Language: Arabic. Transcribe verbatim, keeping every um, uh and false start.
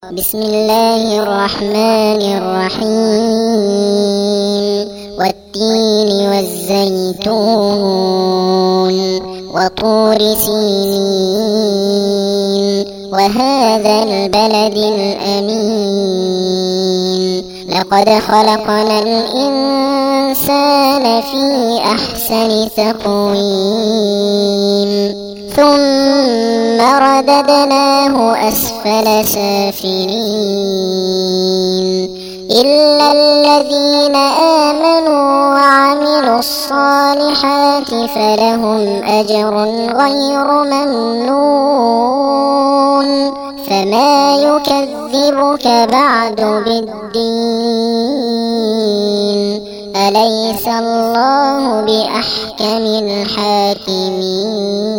بسم الله الرحمن الرحيم والتين والزيتون وطور سينين وهذا البلد الأمين لقد خلقنا الإنسان في أحسن تقويم ثم رددناه أسفل سافلين إلا الذين آمنوا وعملوا الصالحات فلهم أجر غير ممنون فما يكذبك بعد بالدين أليس الله بأحكم الحاكمين.